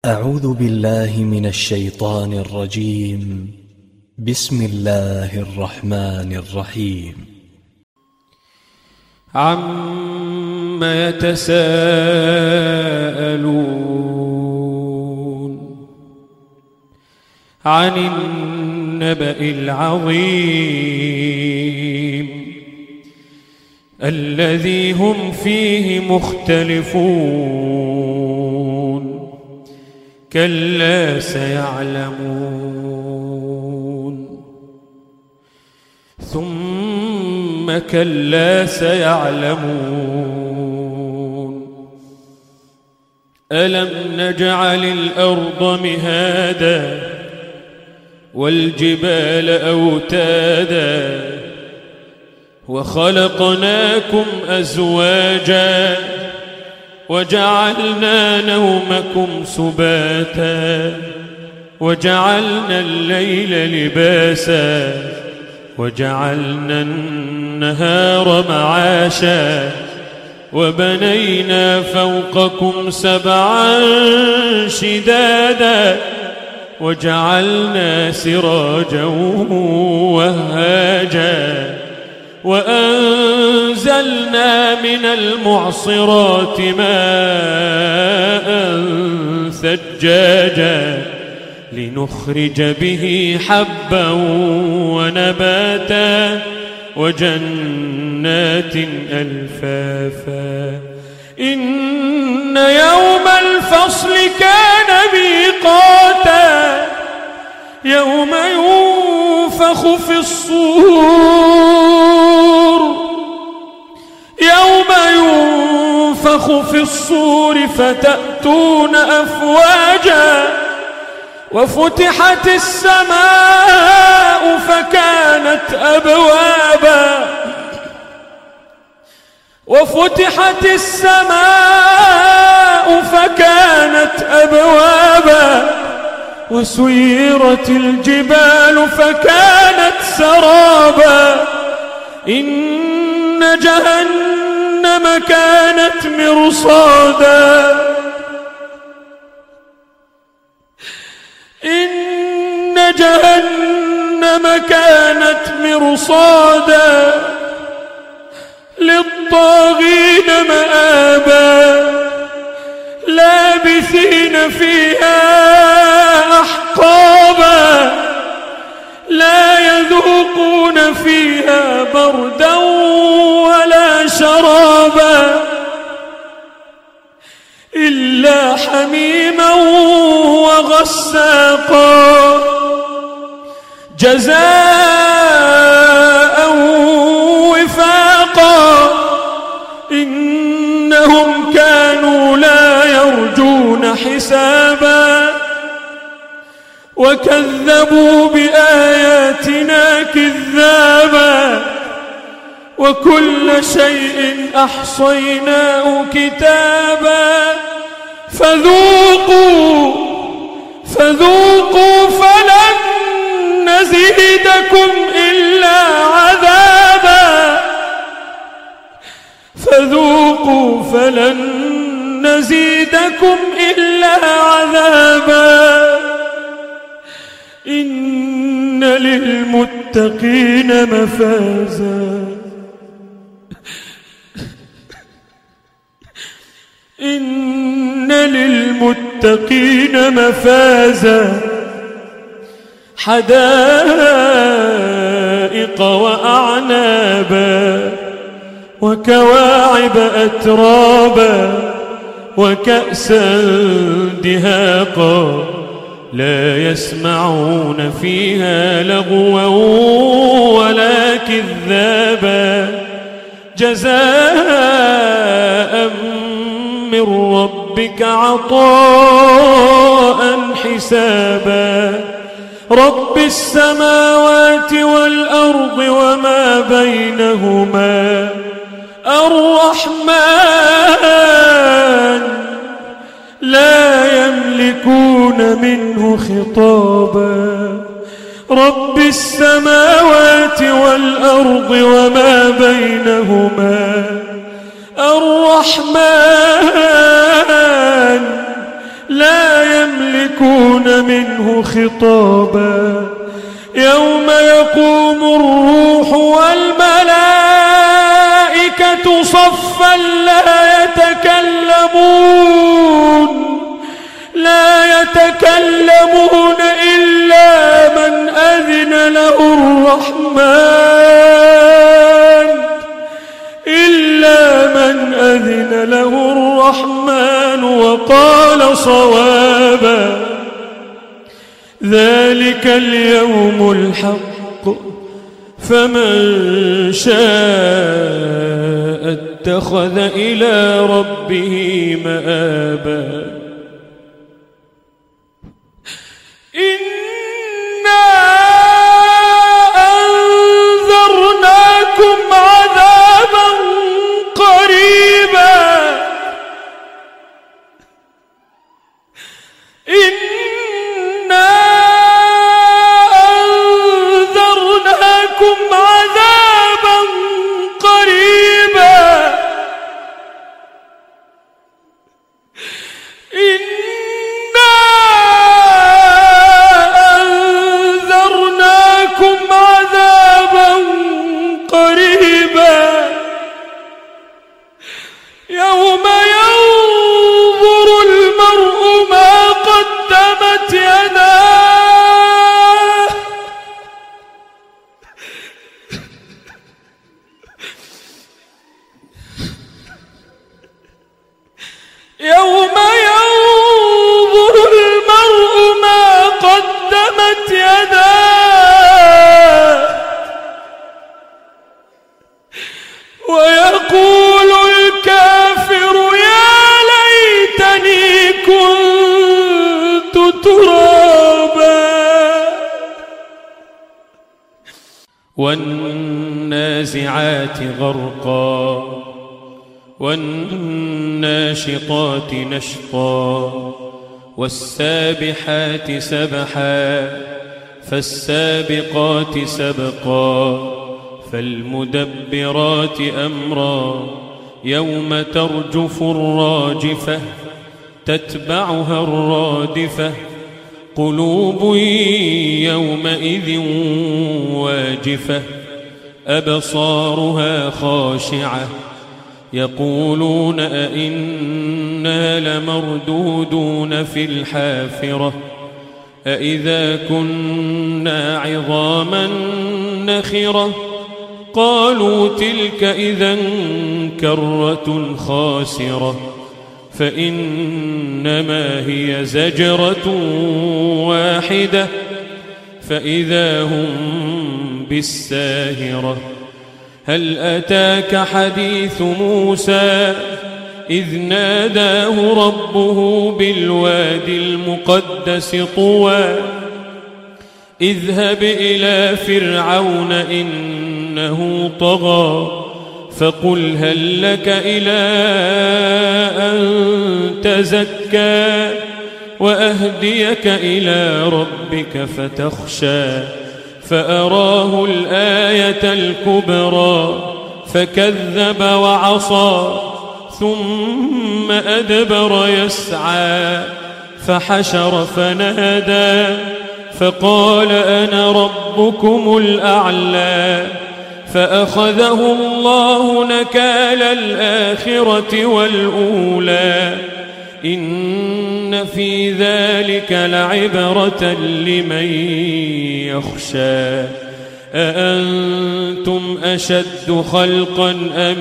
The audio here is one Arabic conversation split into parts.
أعوذ بالله من الشيطان الرجيم. بسم الله الرحمن الرحيم. عم يتساءلون عن النبأ العظيم الذي هم فيه مختلفون كلا سيعلمون ثم كلا سيعلمون ألم نجعل الأرض مهادا والجبال أوتادا وخلقناكم أزواجا وجعلنا نومكم سباتا وجعلنا الليل لباسا وجعلنا النهار معاشا وبنينا فوقكم سبعا شدادا وجعلنا سراجا وهاجا وأنزلنا من المعصرات ماء ثجاجا لنخرج به حبا ونباتا وجنات ألفافا إن يوم الفصل كان ميقاتا يوم ينفخ في الصور فتأتون أفواجا وفتحت السماء فكانت أبوابا وسيرت الجبال فكانت سرابا إن جهنم كانت مرصادا للطاغين مآبا لابثين فيها أحقابا لا يذوقون فيها بردا ولا شرابا إلا حميما وغساقا جزاء وفاقا إنهم كانوا لا يرجون حسابا وكذبوا بآياتنا كذابا وكل شيء أحصيناه كتابا فذوقوا فلن نزيدكم إلا عذابا فذوقوا فلن نزيدكم إلا عذابا إن للمتقين مفازا إن للمتقين مفازا حدائق وأعنابا وكواعب أترابا وكأسا دهاقا لا يسمعون فيها لغوا ولا كذابا جزاء من ربك عطاء حسابا رب السماوات والأرض وما بينهما الرحمن لا يملكون منه خطابا رب السماوات والأرض وما بينهما الرحمن لا يملكون منه خطابا يوم يقوم الروح والملائكة صفا لا يتكلمون إلا من أذن له الرحمن وقال صوابا. ذلك اليوم الحق فمن شاء اتخذ إلى ربه مآبا. إنا أنذرناكم عذابا قريبا يوم ينظر المرء ما قدمت يداه يوم ينظر المرء ما قدمت يداه ويقول الكافر يا ليتني كنت ترابا. والنازعات غرقا والناشطات نشطا والسابحات سبحا فالسابقات سبقا فالمدبرات أمرا يوم ترجف الراجفة تتبعها الرادفة قلوب يومئذ واجفة أبصارها خاشعة يقولون أئنا لمردودون في الحافرة أئذا كنا عظاما نخرة قالوا تلك إذا كرة خاسرة فإنما هي زجرة واحدة فإذا هم بالساهرة. هل أتاك حديث موسى إذ ناداه ربه بالوادي المقدس طوى اذهب إلى فرعون إنه طغى فقل هل لك إلى أن تزكى وأهديك إلى ربك فتخشى فأراه الآية الكبرى فكذب وعصى ثم أدبر يسعى فحشر فنادى فقال أنا ربكم الأعلى فأخذه الله نكال الآخرة والأولى إن في ذلك لعبرة لمن يخشى. أأنتم أشد خلقا أم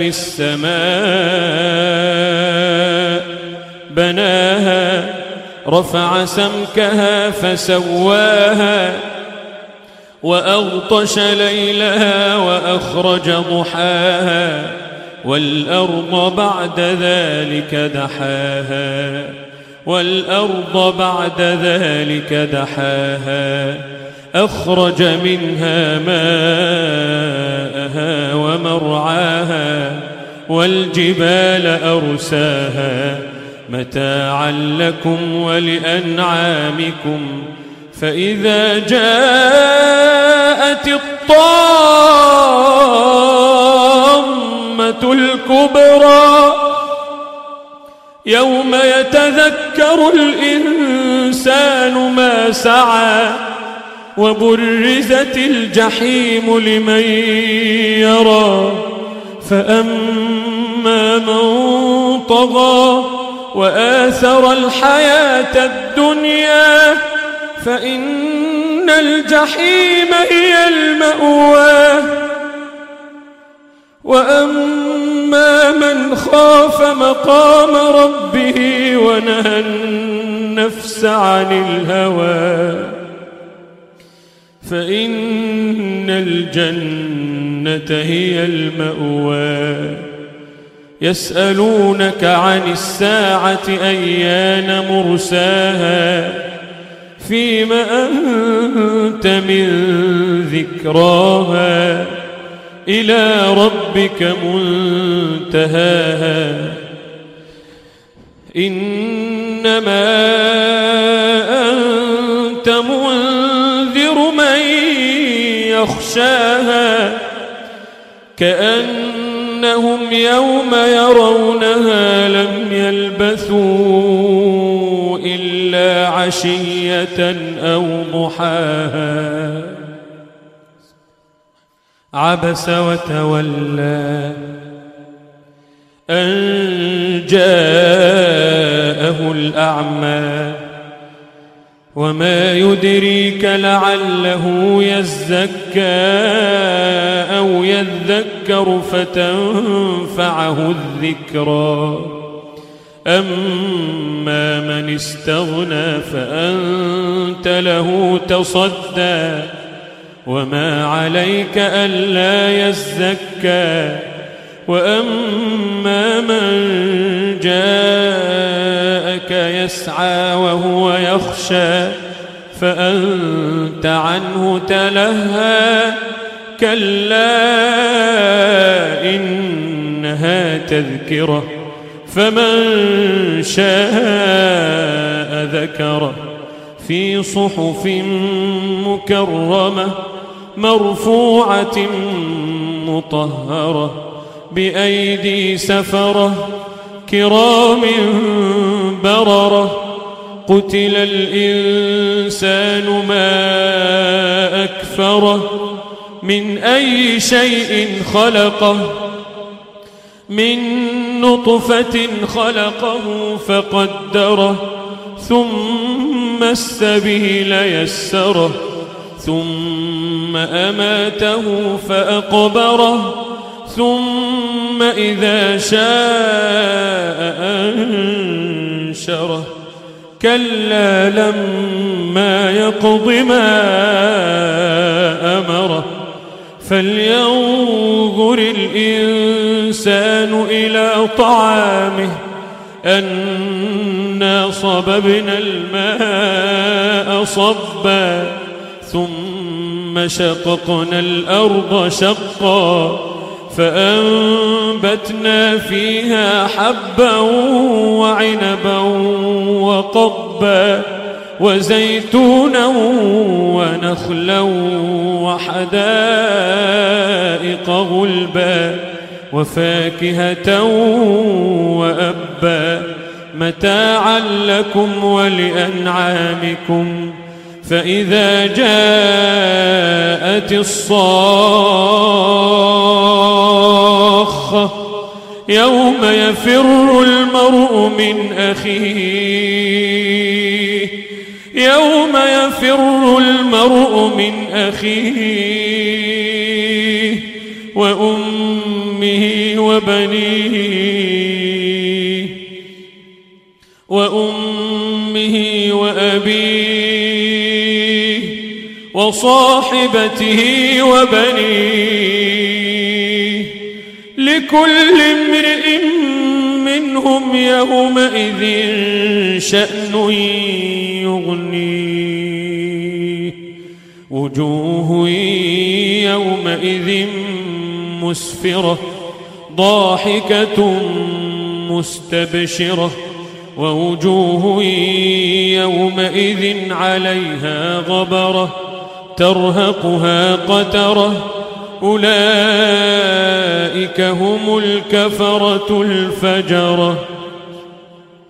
السماء بناها رفع سمكها فسواها وأغطش ليلها وأخرج ضحاها والأرض بعد ذلك دحاها أخرج منها ماءها ومرعاها والجبال أرساها متاعا لكم ولأنعامكم فإذا جاءت الطامة الكبرى يوم يتذكر الإنسان ما سعى وبرزت الجحيم لمن يرى فأما من طغى وآثر الحياة الدنيا فإن الجحيم هي المأوى وأما من خاف مقام ربه ونهى النفس عن الهوى فإن الجنة هي المأوى يسألونك عن الساعة أيان مرساها فيم أنت من ذكراها إلى ربك منتهاها إنما أنت منذر من يخشاها كأنهم يوم يرونها لم يلبثوا إلا عشية أو ضحاها عبس وتولى أن جاءه الأعمى وما يدريك لعله يزكى أو يذكر فتنفعه الذكرى أما من استغنى فأنت له تصدى وما عليك ألا يزكى وأما من جاءك يسعى وهو يخشى فأنت عنه تلهى كلا إنها تذكرة فمن شاء ذكره في صحف مكرمة مرفوعة مطهرة بأيدي سفرة كرام بررة قتل الإنسان ما أكفره من أي شيء خلقه من نطفة خلقه فقدره ثم السبيل يسره ثم أماته فأقبره ثم إذا شاء أنشره كلا لما يقض ما أمره فلينظر الإنسان إلى طعامه أنا صببنا الماء صبا ثم شققنا الأرض شقا فأنبتنا فيها حبا وعنبا وقضبا وزيتونا ونخلا وحدائق غلبا وفاكهة وأبا متاعا لكم ولأنعامكم فإذا جاءت الصاخة يوم يفر المرء من أخيه يوم يفر المرء من أخيه وأمه وأبيه وصاحبته وبنيه لكل امرئ منهم يومئذ شأن يغنيه وجوه يومئذ مسفرة ضاحكة مستبشرة ووجوه يومئذ عليها غبرة ترهقها قترة أولئك هم الكفرة الفجرة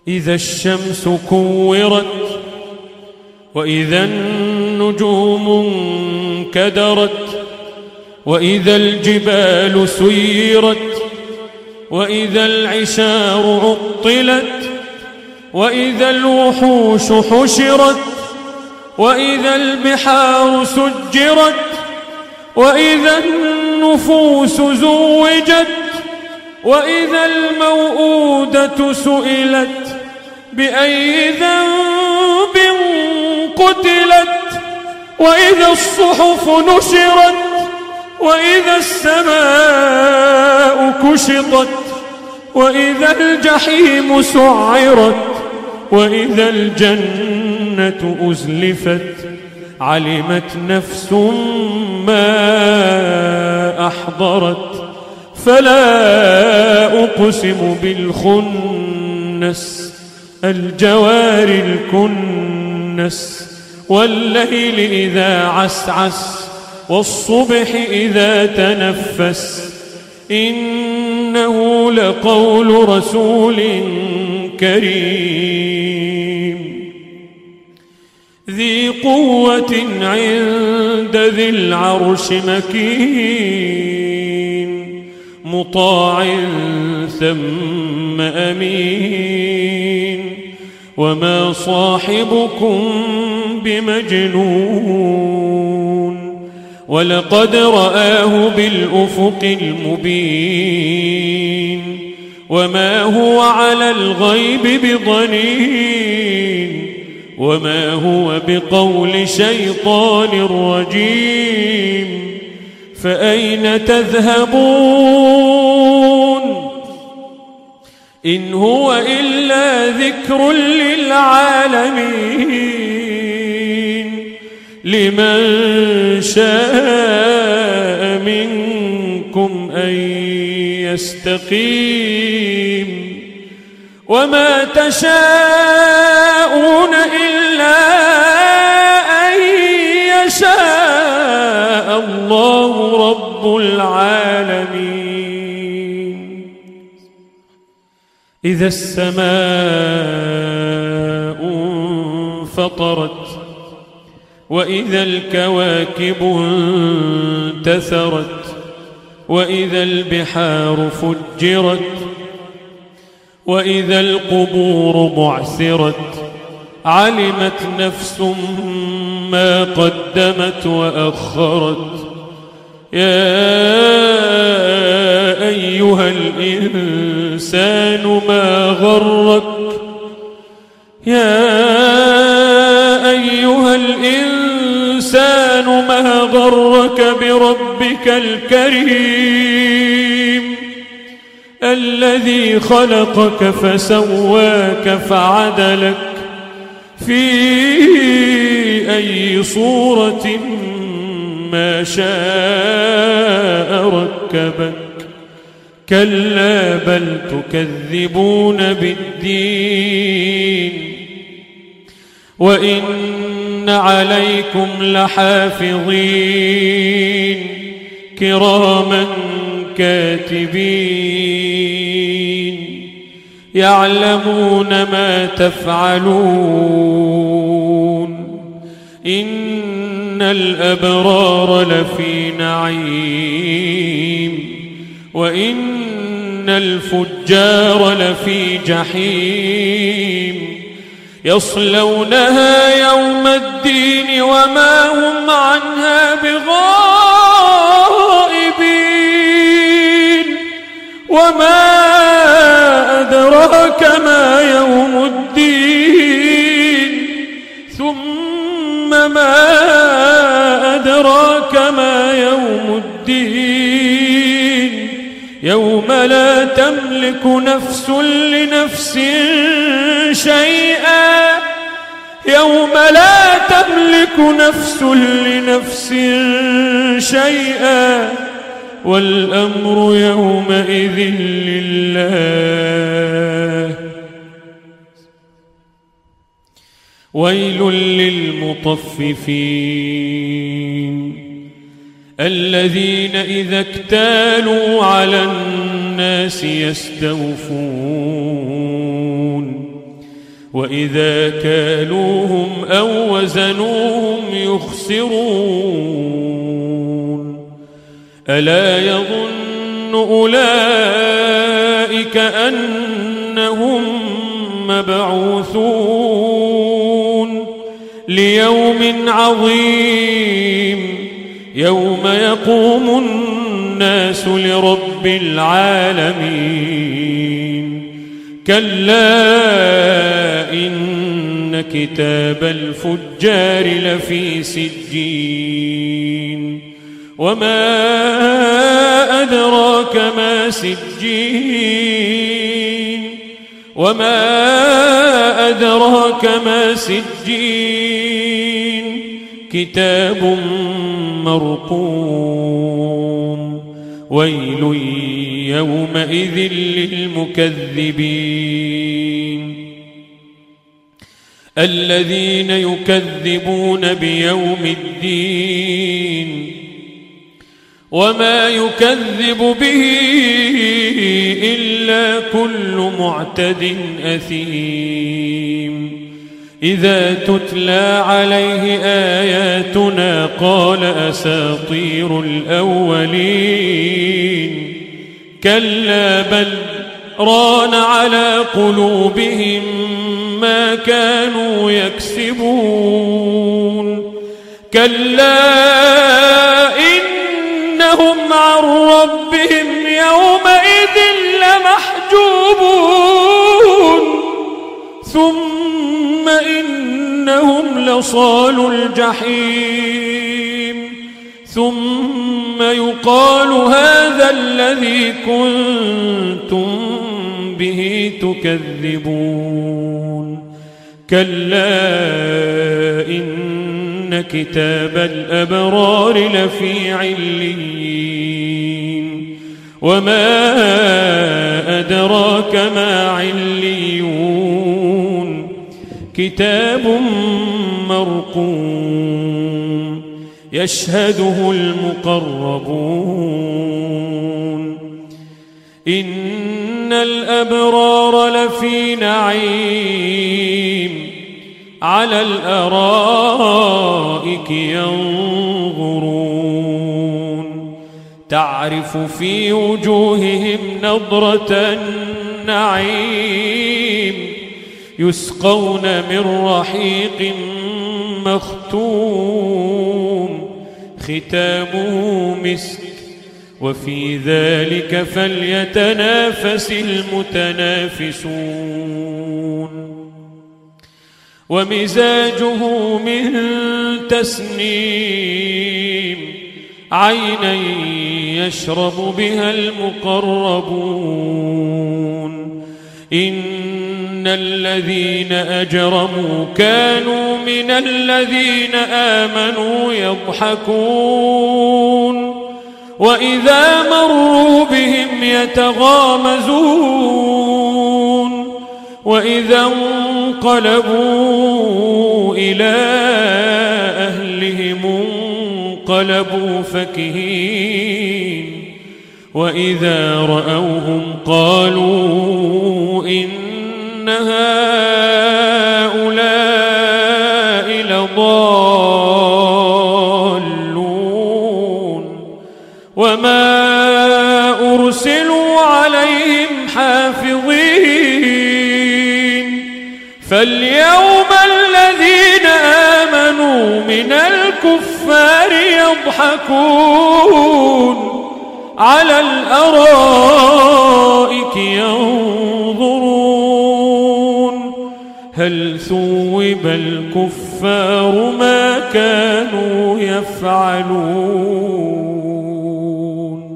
إذا الشمس كورت وإذا النجوم انكدرت وإذا الجبال سيرت وإذا العشار عطلت وإذا الوحوش حشرت وإذا البحار سجرت وإذا النفوس زوجت وإذا الموءودة سئلت بأي ذنب قتلت وإذا الصحف نشرت وإذا السماء كشطت وإذا الجحيم سعرت وإذا الجنة أزلفت علمت نفس ما أحضرت فلا أقسم بالخنس الجوار الكنس والليل إذا عسعس والصبح إذا تنفس إنه لقول رسول كريم ذي قوة عند ذي العرش مكين مطاع ثم أمين وما صاحبكم بمجنون ولقد رآه بالأفق المبين وما هو على الغيب بضنين وما هو بقول شيطان رجيم فأين تذهبون إن هو إلا ذكر للعالمين لمن شاء منكم أن يستقيم وما تشاءون إلا أن يشاء الله رب العالمين إذا السماء انفطرت وإذا الكواكب انتثرت وإذا البحار فجرت وإذا القبور بعثرت علمت نفس ما قدمت وأخرت يا أيها الإنسان ما غرك يا أيها الإنسان ما غرك بربك الكريم الذي خلقك فسواك فعدلك في أي صورة ما شاء ركبك كلا بل تكذبون بالدين وإن عليكم لحافظين كراما كاتبين يعلمون ما تفعلون إن الأبرار لفي نعيم وإن الفجار لفي جحيم يصلونها يوم الدين وما هم عنها بغائبين وما أدراك ما يوم الدين ثم ما أدراك ما يوم الدين يوم لا تملك نفس لنفس شيئا يوم لا تملك نفس لنفس شيئا والأمر يومئذ لله ويل للمطففين الذين إذا اكتالوا على الناس يستوفون وإذا كالوهم أو وزنوهم يخسرون ألا يظن أولئك أنهم مبعوثون ليوم عظيم يوم يقوم الناس لرب العالمين كلا إن كتاب الفجار لفي سجين وما أدراك ما سجين كتاب مرقوم ويل يومئذ للمكذبين الذين يكذبون بيوم الدين وما يكذب به إلا كل معتد أثيم إذا تتلى عليه آياتنا قال أساطير الأولين كلا بل ران على قلوبهم ما كانوا يكسبون كلا إنهم عن ربهم يومئذ لمحجوبون ثم إنهم لصالو الجحيم ثم يقال هذا الذي كنتم به تكذبون كلا إن كتاب الأبرار لفي عليين وما أدراك ما عليون كتاب مرقوم يشهده المقربون إن الأبرار لفي نعيم على الأرائك ينظرون تعرف في وجوههم نضرة النعيم يسقون من رحيق مختوم ختامه مسك وفي ذلك فليتنافس المتنافسون ومزاجه من تسنيم عينا يشرب بها المقربون إن الذين أجرموا كانوا من الذين آمنوا يضحكون وإذا مروا بهم يتغامزون وإذا انقلبوا إلى أهلهم انقلبوا فكهين وإذا رأوهم قالوا إن هؤلاء لضالون وما أرسلوا عليهم حافظين فاليوم الذين آمنوا من الكفار يضحكون على الأرائك ينظرون هل ثوب الكفار ما كانوا يفعلون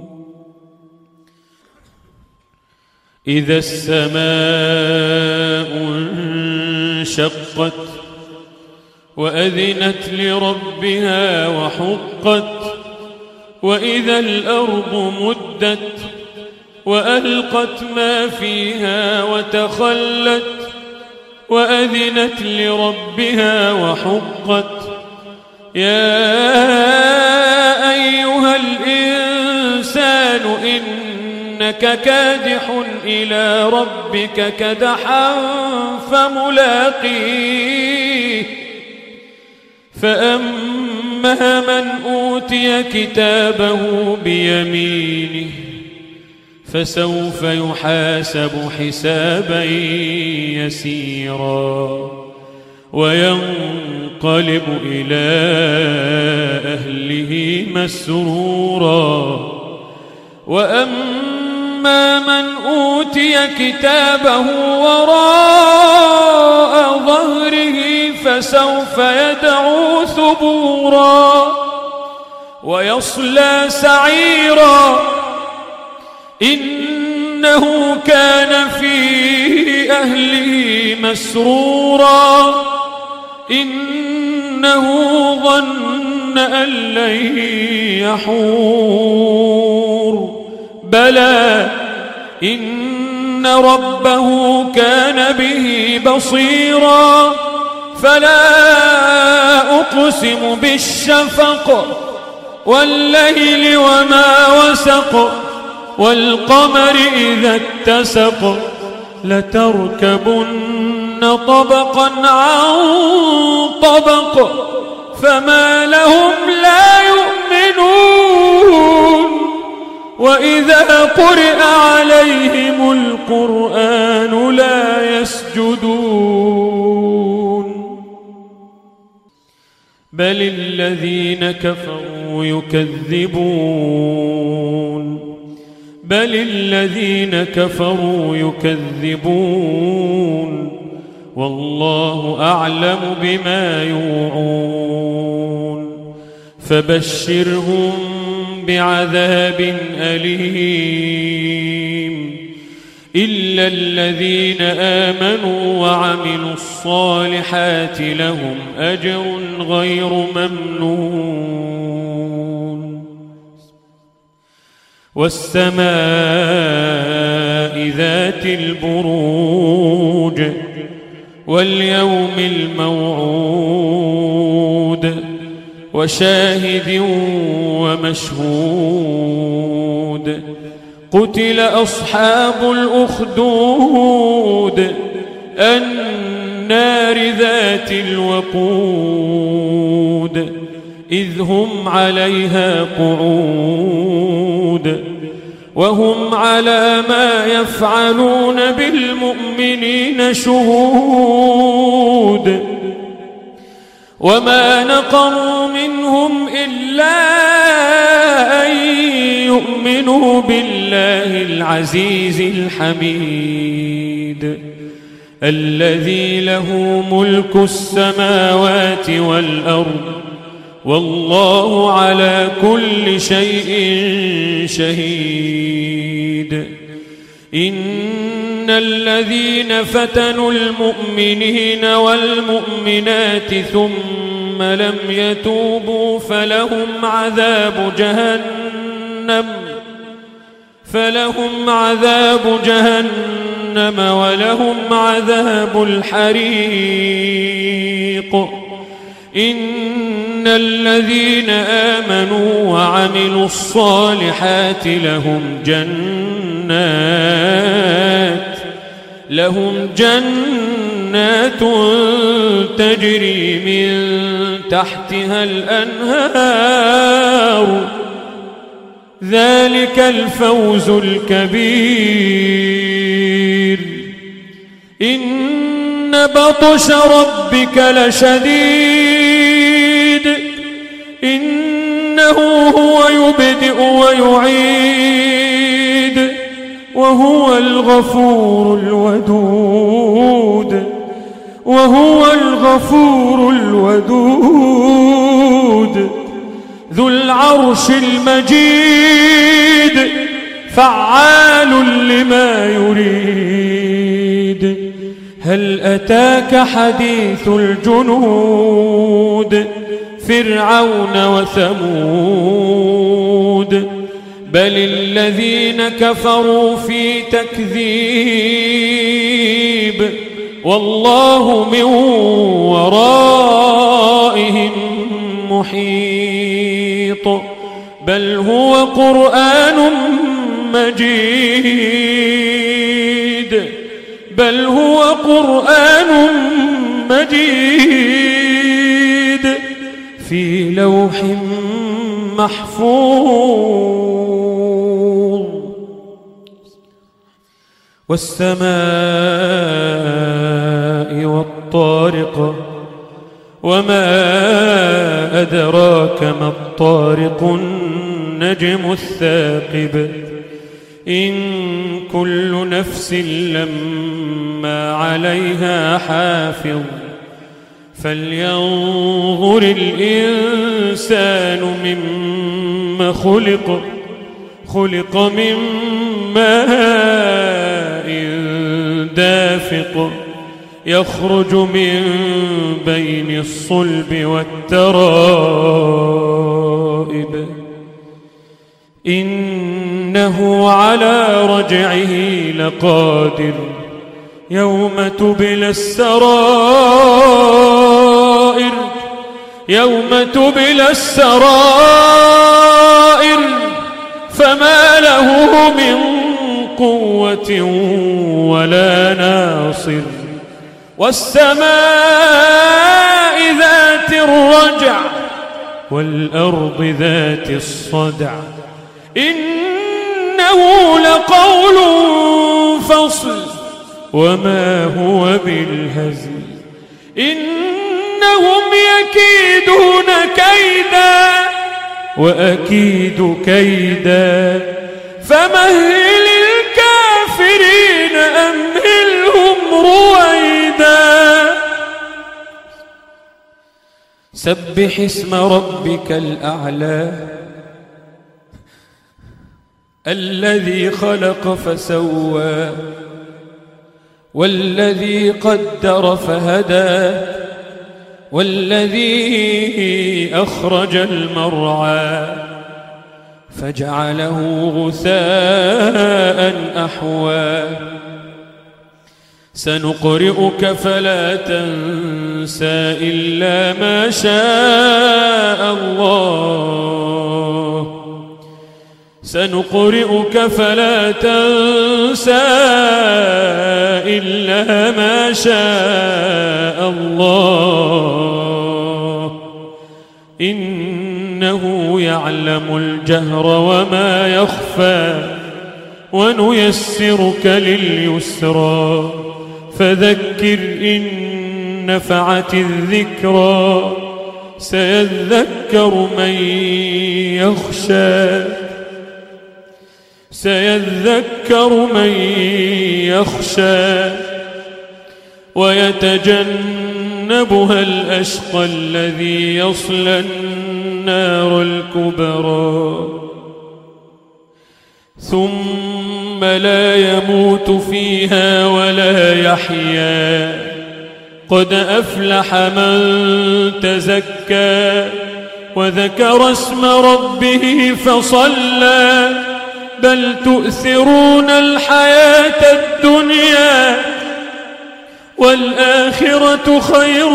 إذا السماء انشقت وأذنت لربها وحقت وإذا الأرض مدت وألقت ما فيها وتخلت وأذنت لربها وحقت يا أيها الإنسان إنك إنك كادح إلى ربك كدحا فملاقيه فأما من أوتي كتابه بيمينه فسوف يحاسب حسابا يسيرا وينقلب إلى أهله مسرورا وأما من أوتي كتابه وراء ظهره فسوف يدعو ثبورا ويصلى سعيرا إنه كان في أهله مسرورا إنه ظن أن لن يحور بلى إن ربه كان به بصيرا فلا أقسم بالشفق والليل وما وسق والقمر إذا اتسق لتركبن طبقا عن طبق فما لهم لا يؤمنون وإذا قرئ عليهم القرآن لا يسجدون بل الذين كفروا يكذبون والله أعلم بما يوعون فبشرهم بعذاب أليم إلا الذين آمنوا وعملوا الصالحات لهم أجر غير ممنون والسماء ذات البروج واليوم الموعود وشاهد ومشهود قتل أصحاب الأخدود النار ذات الوقود إذ هم عليها قعود وهم على ما يفعلون بالمؤمنين شهود وما نقموا منهم إلا أن يؤمنوا بالله العزيز الحميد الذي له ملك السماوات والأرض والله على كل شيء شهيد إن الذين فتنوا المؤمنين والمؤمنات ثم لم يتوبوا فلهم عذاب جهنم ولهم عذاب الحريق إن الذين آمنوا وعملوا الصالحات لهم جنات تجري من تحتها الأنهار ذلك الفوز الكبير إن بطش ربك لشديد إنه هو يبدئ ويعيد وهو الغفور الودود ذو العرش المجيد فعال لما يريد هل أتاك حديث الجنود فرعون وثمود بل الذين كفروا في تكذيب والله من ورائهم محيط بل هو قرآن مجيد بل هو قرآن مجيد في لوح محفوظ والسماء والطارق وما أدراك ما الطارق النجم الثاقب إن كل نفس لما عليها حافظ فلينظر الإنسان مما خلق من ماء دافق يخرج من بين الصلب والترائب إنه على رجعه لقادر يوم تبلى السرائر فما له من قوة ولا ناصر والسماء ذات الرجع والأرض ذات الصدع إنه لقول فصل وما هو بالهزل إنهم يكيدون كيدا وأكيد كيدا فمهل الكافرين أمهلهم رويدا سبح اسم ربك الأعلى الذي خلق فسوى والذي قدر فهدى والذي أخرج المرعى فجعله غثاء أحوى سنقرئك فلا تنسى إلا ما شاء الله سنقرئك فلا تنسى إلا ما شاء الله إنه يعلم الجهر وما يخفى ونيسرك لليسرى فذكر إن نفعت الذكرى سيذكر من يخشى ويتجنبها الأشقى الذي يصلى النار الكبرى ثم لا يموت فيها ولا يحيا قد أفلح من تزكى وذكر اسم ربه فصلى بل تؤثرون الحياة الدنيا والآخرة خير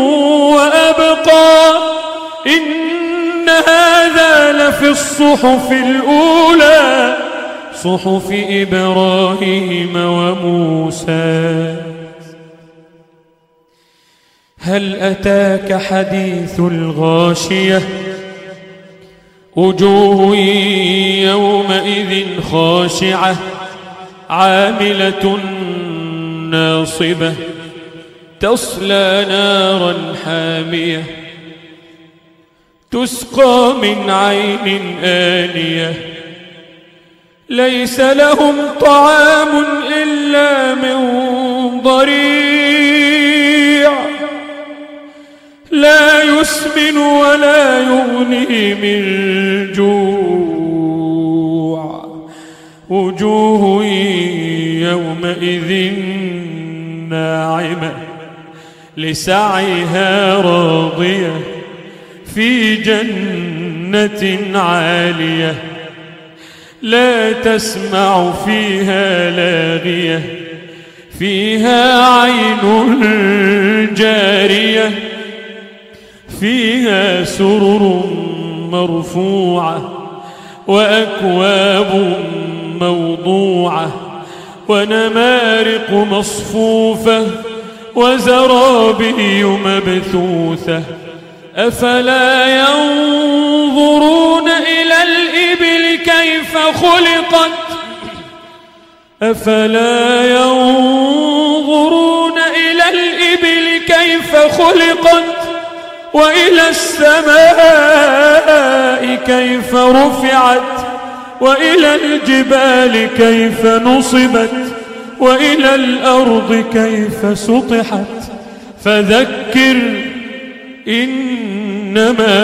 وأبقى إن هذا لفي الصحف الأولى صحف إبراهيم وموسى هل أتاك حديث الغاشية وجوه يومئذ خاشعة عاملة ناصبة تصلى نارا حامية تسقى من عين آنية ليس لهم طعام إلا من ضريع لا يسمن ولا يغني من جوع وجوه يومئذ ناعمة لسعيها راضية في جنة عالية لا تسمع فيها لاغية فيها عين جارية فيها سرر مرفوعة وأكواب موضوعة ونمارق مصفوفة وزرابي مبثوثة أفلا ينظرون إلى الإبل كيف خلقت أفلا ينظرون إلى الإبل كيف خلقت وإلى السماء كيف رفعت وإلى الجبال كيف نصبت وإلى الأرض كيف سطحت فذكر إنما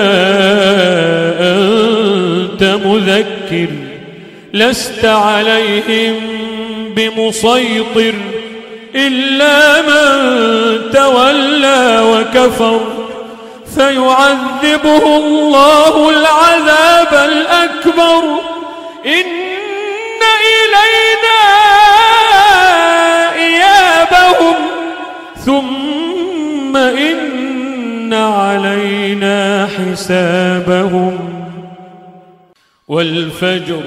أنت مذكر لست عليهم بمسيطر إلا من تولى وكفر فيعذبه الله العذاب الأكبر إن إلينا إيابهم ثم إن علينا حسابهم والفجر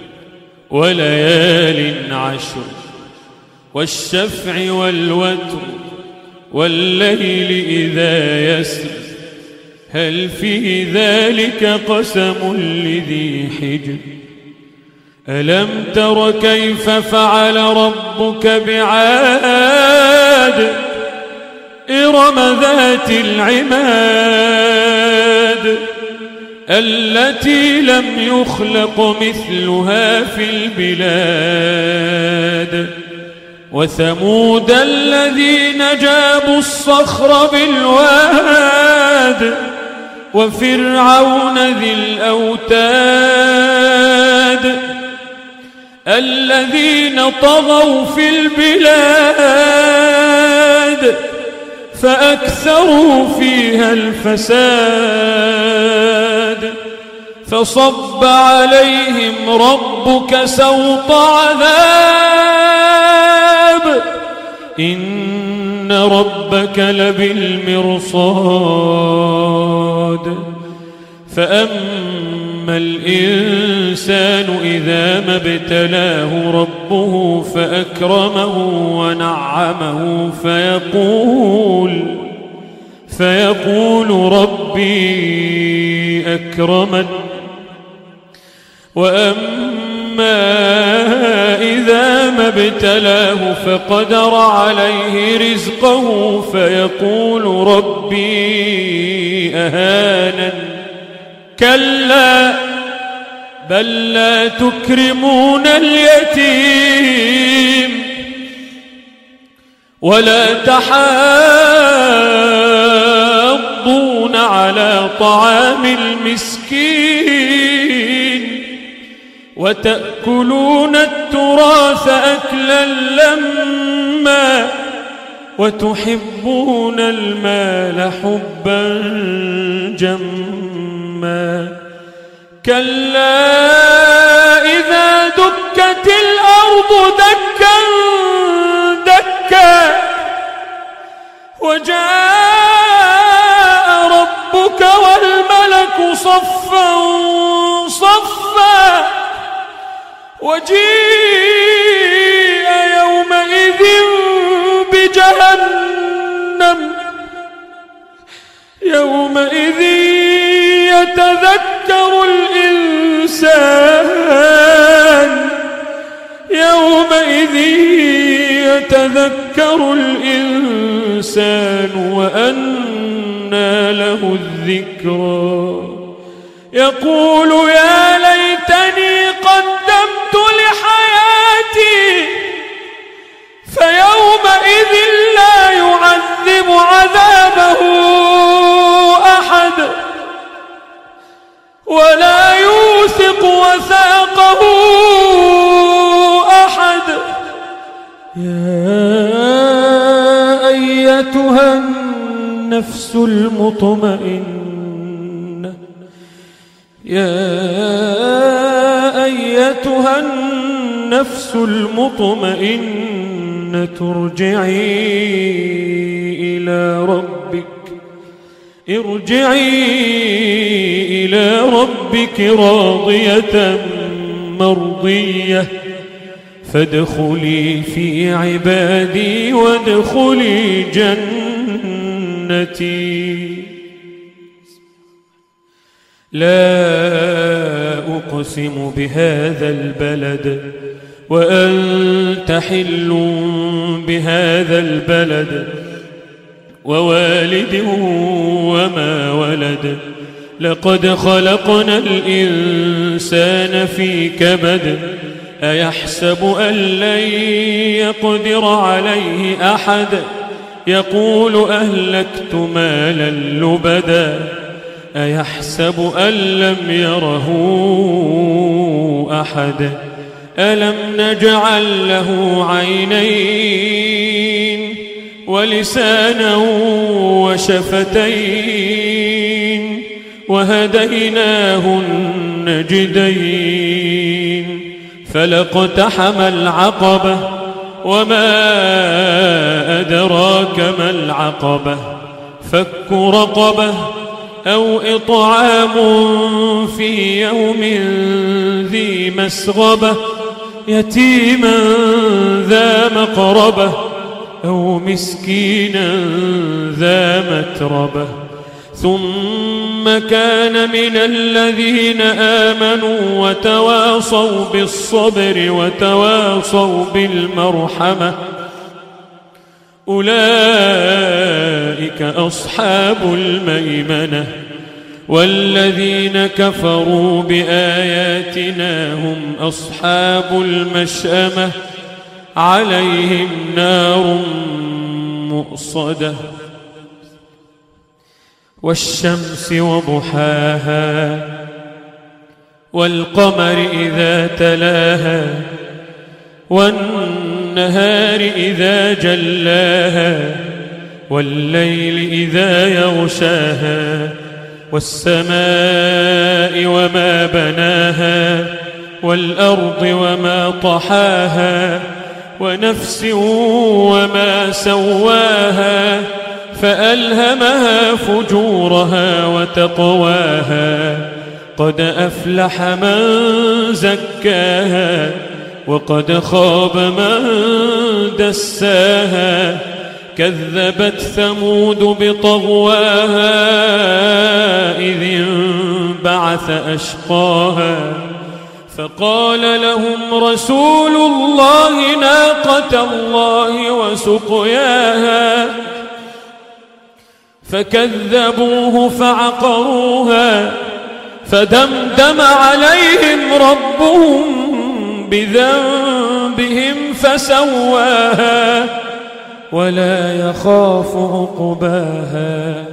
وليال عشر والشفع والوتر والليل إذا يسر هل في ذلك قسم لذي حجر ألم تر كيف فعل ربك بعاد إرم ذات العماد التي لم يخلق مثلها في البلاد وثمود الذين جابوا الصخر بالواد وفرعون ذي الأوتاد الذين طغوا في البلاد فأكثروا فيها الفساد فصب عليهم ربك سوط عذاب إن ربك لبالمرصاد فأما الإنسان إذا ما ابتلاه ربه فأكرمه ونعمه فيقول ربي أكرمن وأما إذا ما ابتلاه فقدر عليه رزقه فيقول ربي أهانن كلا بل لا تكرمون اليتيم ولا تحاضون على طعام المسكين وتأكلون التراث أكلا لما وتحبون المال حبا جما كلا إذا دكت الأرض دكا دكا وجاء ربك والملك صفا صفا وجيء يومئذ بجهنم يومئذ يتذكر الإنسان يومئذ يتذكر الإنسان وأنى له الذكرى يقول يا ليتني قدمت لحياتي فيومئذ لا يعذب عذابه أحد ولا يوثق وثاقه أحد يا أيتها النفس المطمئنة يا أيتها النفس المطمئنة ارجعي إلى ربك راضية مرضية فادخلي في عبادي وادخلي جنتي. لا أقسم بهذا البلد وأنت حل بهذا البلد ووالد وما ولد. لقد خلقنا الإنسان في كبد. أيحسب أن لن يقدر عليه أحد. يقول أهلكت مالا لبدا. أيحسب أن لم يره أحد. ألم نجعل له عينين ولسانا وشفتين وهديناه النجدين. فلاقتحم العقبة وما أدراك ما العقبة. فك رقبة أو إطعام في يوم ذي مسغبة يتيما ذا مقربة أو مسكينا ذا متربة. ثم كان من الذين آمنوا وتواصوا بالصبر وتواصوا بالمرحمة أولئك أصحاب الميمنة. والذين كفروا بآياتنا هم أصحاب المشأمة عليهم نار مؤصدة. والشمس وضحاها والقمر إذا تلاها والنهار إذا جلاها والليل إذا يغشاها والسماء وما بناها والأرض وما طحاها ونفس وما سواها فألهمها فجورها وتقواها. قد أفلح من زكاها وقد خاب من دساها. كذبت ثمود بطغواها إذ انبعث أشقاها. فقال لهم رسول الله ناقة الله وسقياها فكذبوه فعقروها. فدمدم عليهم ربهم بذنبهم فسواها ولا يخاف عقباها.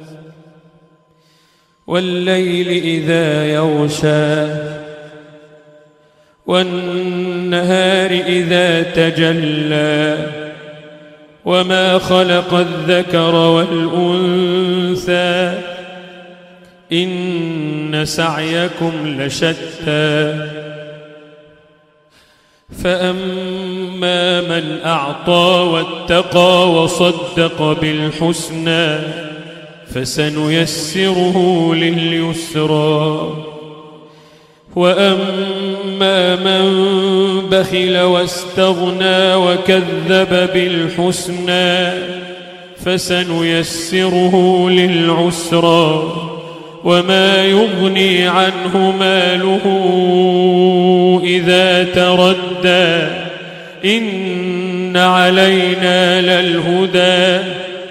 والليل إذا يغشى والنهار إذا تجلى وما خلق الذكر والأنثى إن سعيكم لشتى. فأما من أعطى واتقى وصدق بالحسنى فسنيسره لليسرى. وأما من بخل واستغنى وكذب بالحسنى فسنيسره للعسرى. وما يغني عنه ماله إذا تردى. إن علينا للهدى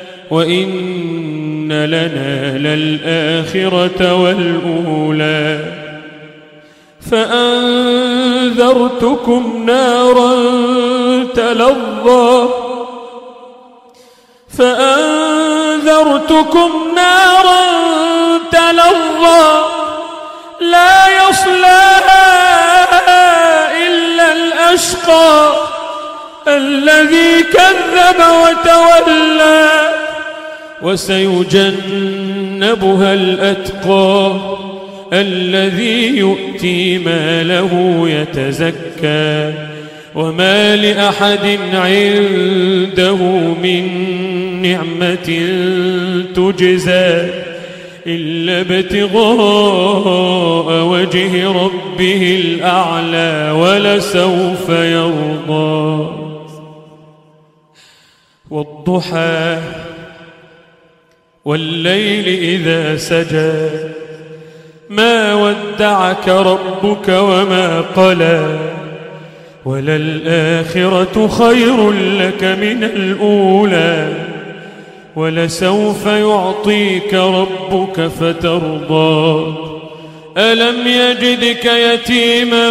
وإن لنا للآخرة والأولى. فأنذرتكم نارا تلظى لا يصلاها إلا الأشقى الذي كذب وتولى. وسيجنبها الأتقى الذي يؤتي ماله يتزكى. وما لأحد عنده من نعمة تجزى إلا ابتغاء وجه ربه الأعلى ولسوف يرضى. والضحى والليل إذا سجى ما ودعك ربك وما قلى وللآخرة خير لك من الأولى ولسوف يعطيك ربك فترضى. ألم يجدك يتيما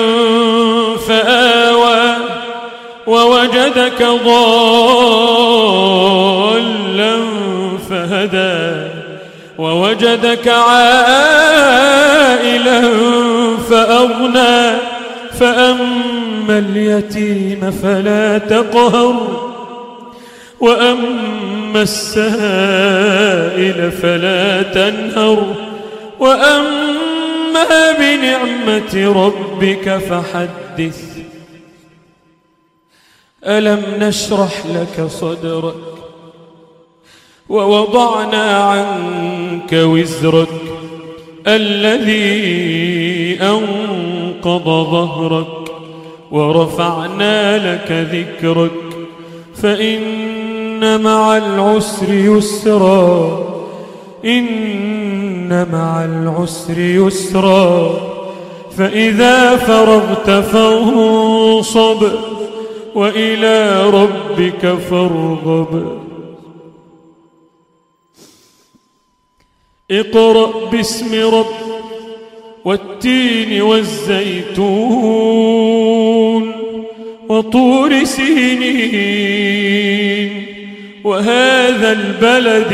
فآوى ووجدك ضالا فهدى ووجدك عائلا فأغنى فأما اليتيم فلا تقهر وأما السائل فلا تنهر وأما بنعمة ربك فحدث. ألم نشرح لك صدرك ووضعنا عنك وزرك الذي أنقض ظهرك ورفعنا لك ذكرك فإن مع العسر يسرا إن مع العسر يسرا فإذا فرغت فانصب وإلى ربك فارغب. اقرأ باسم ربك والتين والزيتون وطور سينين وهذا البلد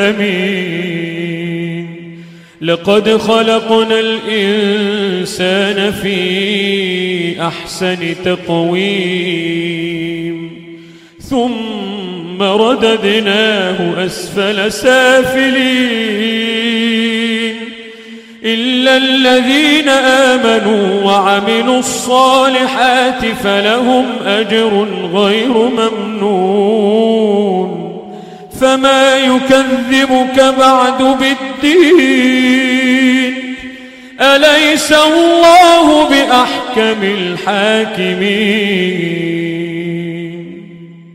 الأمين لقد خلقنا الإنسان في أحسن تقويم ثم رددناه أسفل سافلين إلا الذين آمنوا وعملوا الصالحات فلهم أجر غير ممنون. فما يكذبك بعد بالدين أليس الله بأحكم الحاكمين.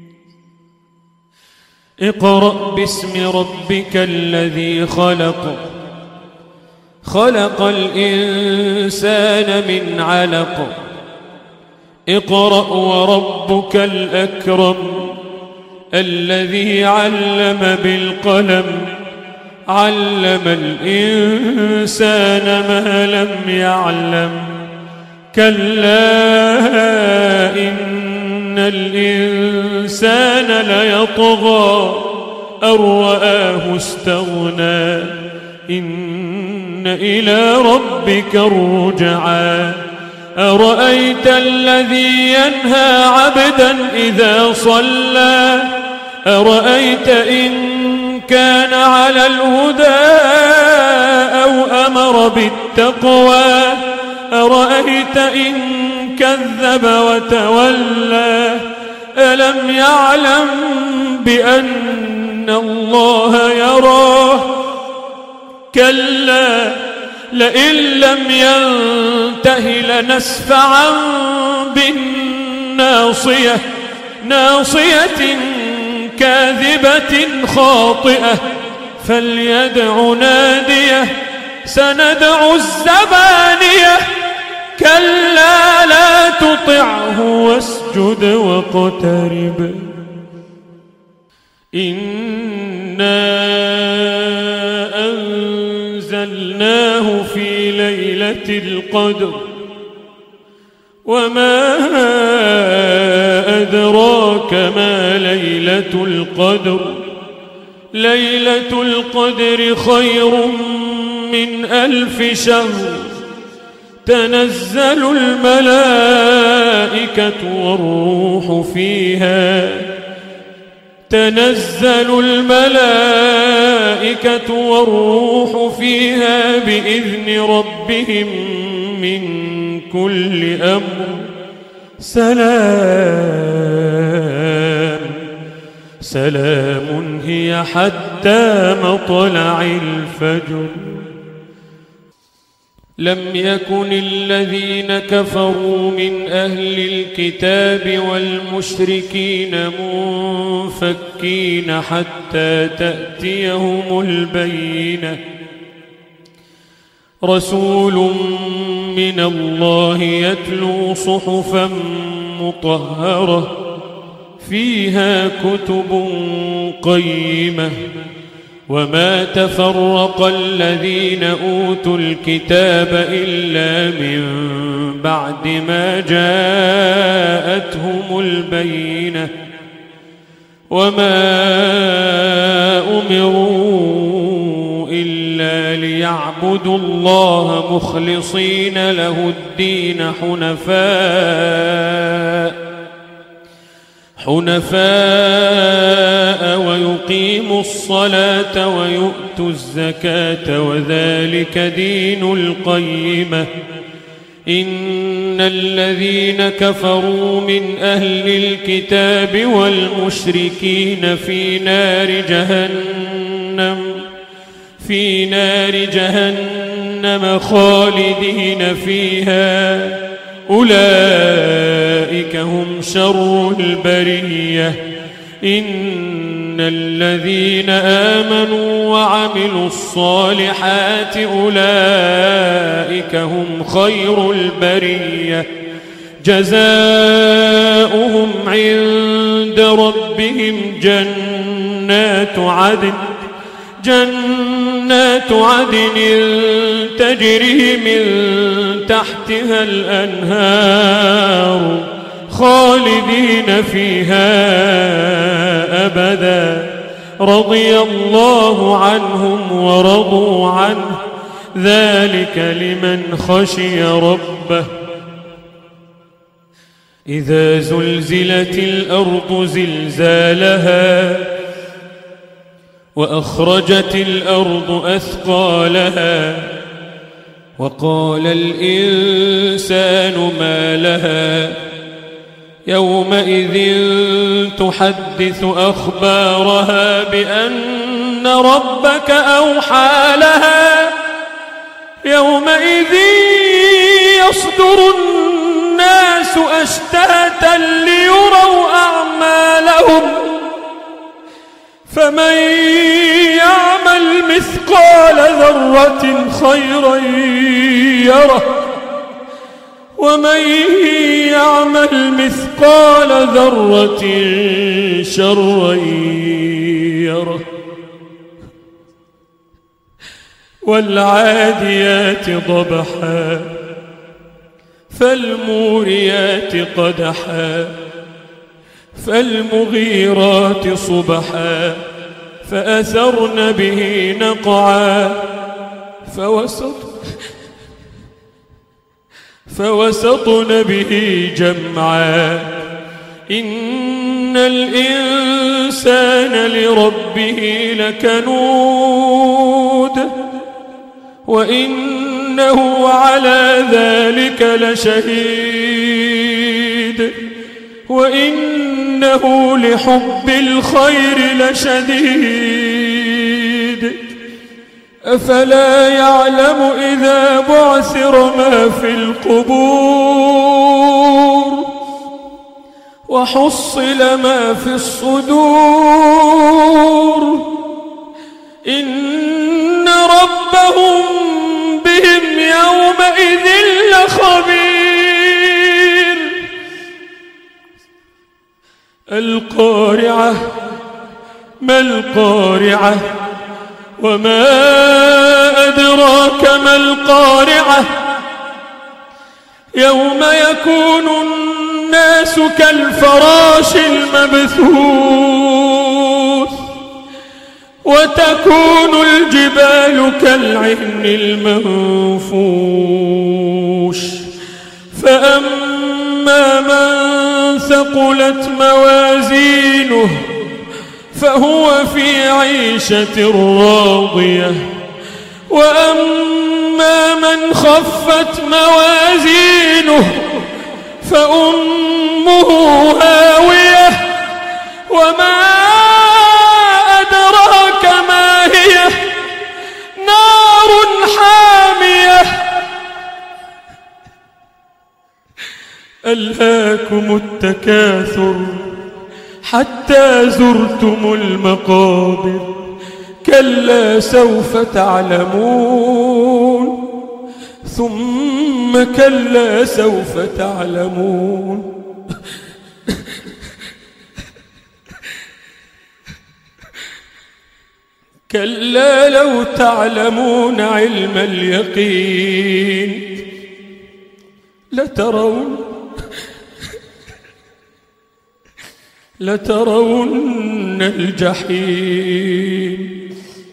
اقرأ باسم ربك الذي خلق خلق الإنسان من علق اقرأ وربك الأكرم الذي علم بالقلم علم الإنسان ما لم يعلم كلا إن الإنسان ليطغى أن رآه استغنى إن إلى ربك الرجعى. أرأيت الذي ينهى عبدا إذا صلى أرأيت إن كان على الهدى أو أمر بالتقوى أرأيت إن كذب وتولى ألم يعلم بأن الله يراه كلا لئن لم ينته لنسفعا بالناصية ناصية كاذبة خاطئة فليدع ناديه سندع الزبانية كلا لا تطعه واسجد واقترب. إنا أنزلناه في ليلة القدر وما أدراك ما ليلة القدر ليلة القدر خير من 1000 شهر تنزل الملائكة والروح فيها بإذن ربهم من كل أمر سلام هي حتى مطلع الفجر. لم يكن الذين كفروا من أهل الكتاب والمشركين منفكين حتى تأتيهم البينة. رسول من الله يتلو صحفا مطهرة فيها كتب قيمة. وما تفرق الذين أوتوا الكتاب إلا من بعد ما جاءتهم البينة. وما أمروا إلا ليعبدوا الله مخلصين له الدين حنفاء ويقيموا الصلاة ويؤتوا الزكاة وذلك دين القيمة. إن الذين كفروا من أهل الكتاب والمشركين في نار جهنم خالدين فيها أولئك هم شر البرية. إن الذين آمنوا وعملوا الصالحات أولئك هم خير البرية. جزاؤهم عند ربهم جنات عدن تجري من تحتها الأنهار خالدين فيها أبدا. رضي الله عنهم ورضوا عنه ذلك لمن خشي ربه. إذا زلزلت الأرض زلزالها وأخرجت الأرض أثقالها وقال الإنسان ما لها يومئذ تحدث أخبارها بأن ربك أوحى لها. يومئذ يصدر الناس أشتاتا ليروا أعمالهم فمن يعمل مثقال ذرة خيرا يره ومن يعمل مثقال ذرة شرا يره. والعاديات ضبحا فالموريات قدحا فالمغيرات صبحا فأثرن به نقعا فوسطن به جمعا. إن الإنسان لربه لكنود وإنه على ذلك لشهيد وإنه لحب الخير لشديد. أفلا يعلم إذا بعثر ما في القبور وحصل ما في الصدور إن ربهم بهم يومئذ لخبير. القارعة ما القارعة وما أدراك ما القارعة. يوم يكون الناس كالفراش المبثوث وتكون الجبال كالعهن المنفوش. فأما من ثقلت موازينه فهو في عيشة راضية وأما من خفت موازينه فأمه هاوية وما أدراك ألهاكم التكاثر حتى زرتم المقابر كلا سوف تعلمون ثم كلا سوف تعلمون كلا لو تعلمون علم اليقين لترون الجحيم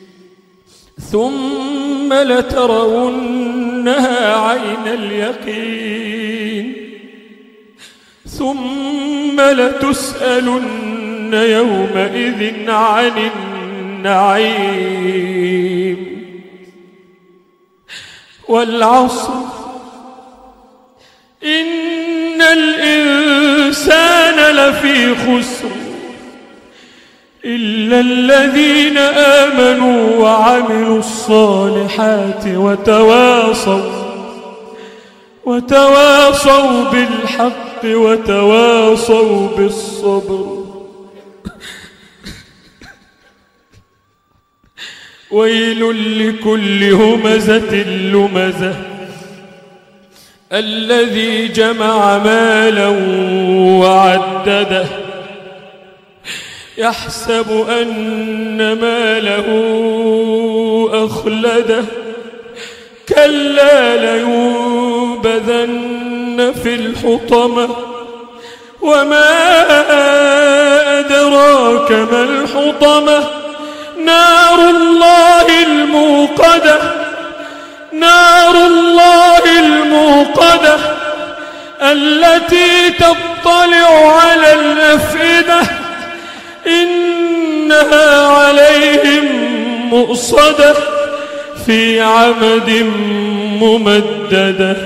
ثم لترونها عين اليقين ثم لتسألن يومئذ عن النعيم والعصر إن الإنسان لفي خسر إلا الذين آمنوا وعملوا الصالحات وتواصوا بالحق وتواصوا بالصبر ويل لكل همزة لمزة الذي جمع مالا وعدده يحسب أن ماله أخلده كلا لينبذن في الحطمة وما أدراك ما الحطمة نار الله الموقدة التي تطلع على الأفئدة إنها عليهم مؤصدة في عمد ممددة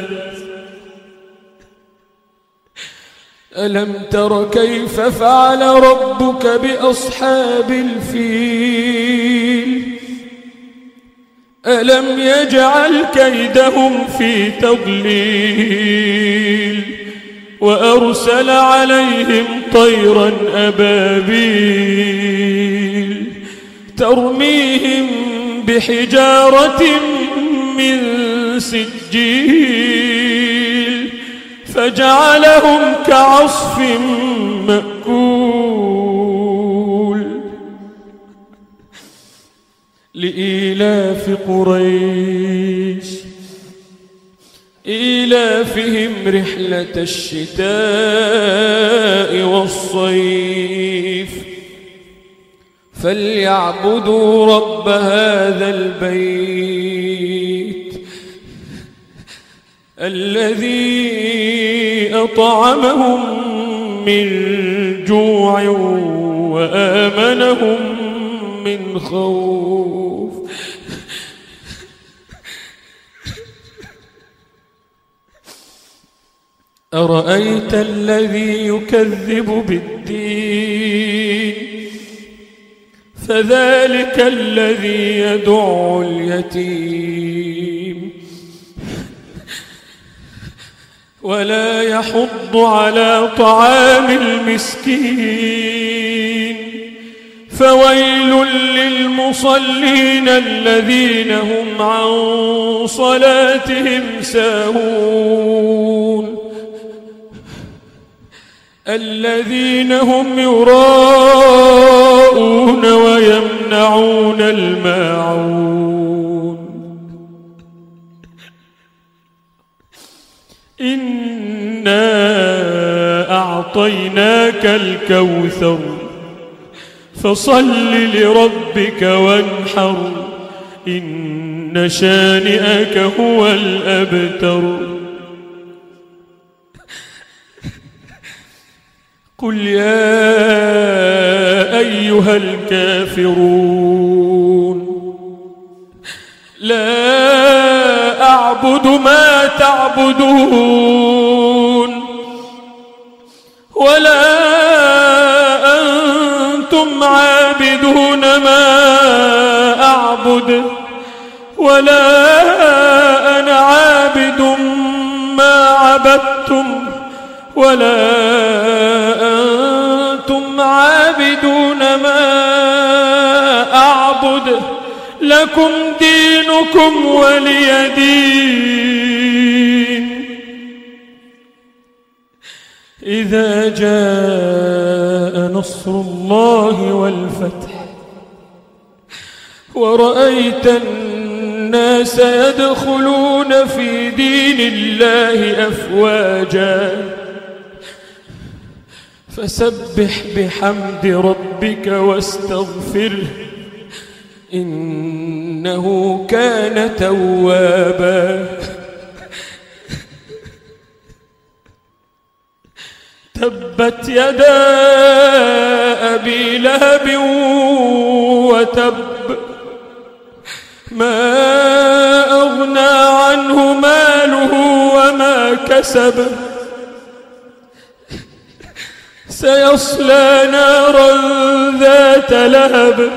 ألم تر كيف فعل ربك بأصحاب الفيل ألم يجعل كيدهم في تضليل وأرسل عليهم طيرا أبابيل ترميهم بحجارة من سجيل فجعلهم كعصف مأكول لإيلاف قريش إيلافهم رحلة الشتاء والصيف فليعبدوا رب هذا البيت الذي أطعمهم من جوع وآمنهم من خوف أرأيت الذي يكذب بالدين فذلك الذي يدع اليتيم ولا يحض على طعام المسكين فويل للمصلين الذين هم عن صلاتهم ساهون الذين هم يراءون ويمنعون الماعون إنا أعطيناك الكوثر فصل لربك وانحر إن شانئك هو الأبتر قل يا أيها الكافرون لا أعبد ما تعبدون ولا أنتم عابدون ما أعبد ولا أنا عابد ما عبدتم ولا أنتم عابدون ما أعبد لكم دينكم ولي دين. إذا جاء نصر الله والفتح ورأيت الناس يدخلون في دين الله أفواجا فسبح بحمد ربك واستغفره إنه كان توابا. تبت يدا أبي لهب وتب ما أغنى عنه ماله وما كسب سيصلى نارا ذات لهب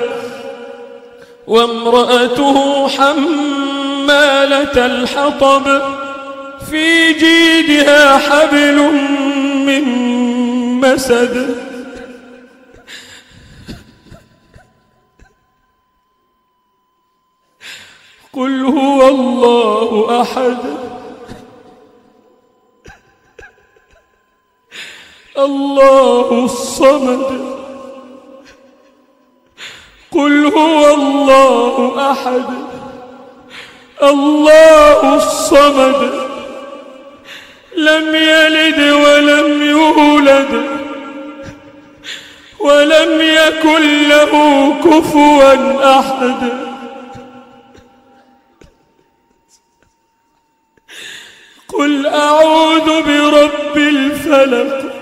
وامرأته حمالة الحطب في جيدها حبل من مسد. قل هو الله أحد الله الصمد. قل هو الله أحد الله الصمد لم يلد ولم يولد ولم يكن له كفوا أحد. قل أعوذ برب الفلق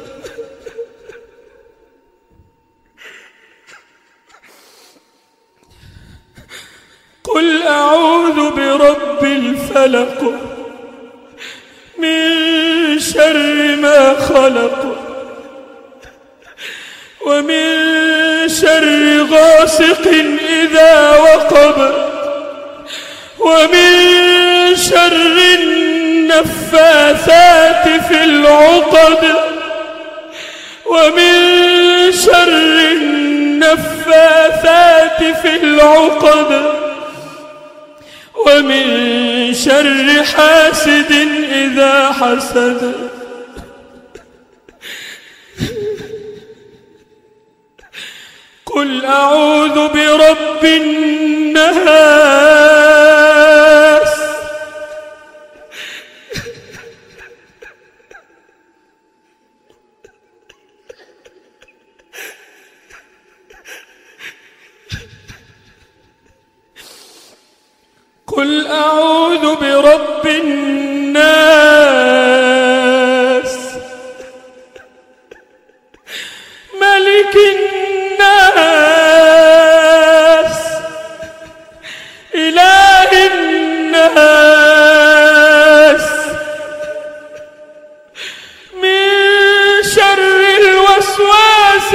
قل أعوذ برب الفلق من شر ما خلق ومن شر غاسق إذا وقب ومن شر النفاثات في العقد ومن شر النفاثات في العقد ومن شر حاسد إذا حسد. قل أعوذ برب الناس قل أعوذ برب الناس ملك الناس إله الناس من شر الوسواس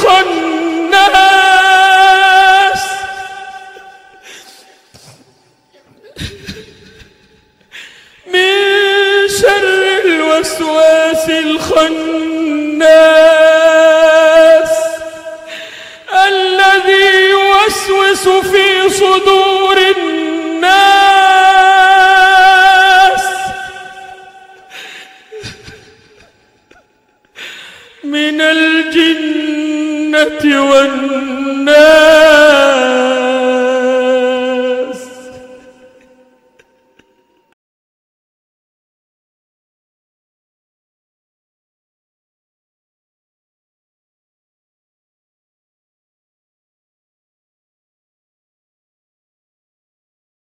الخناس من شر الوسواس الخناس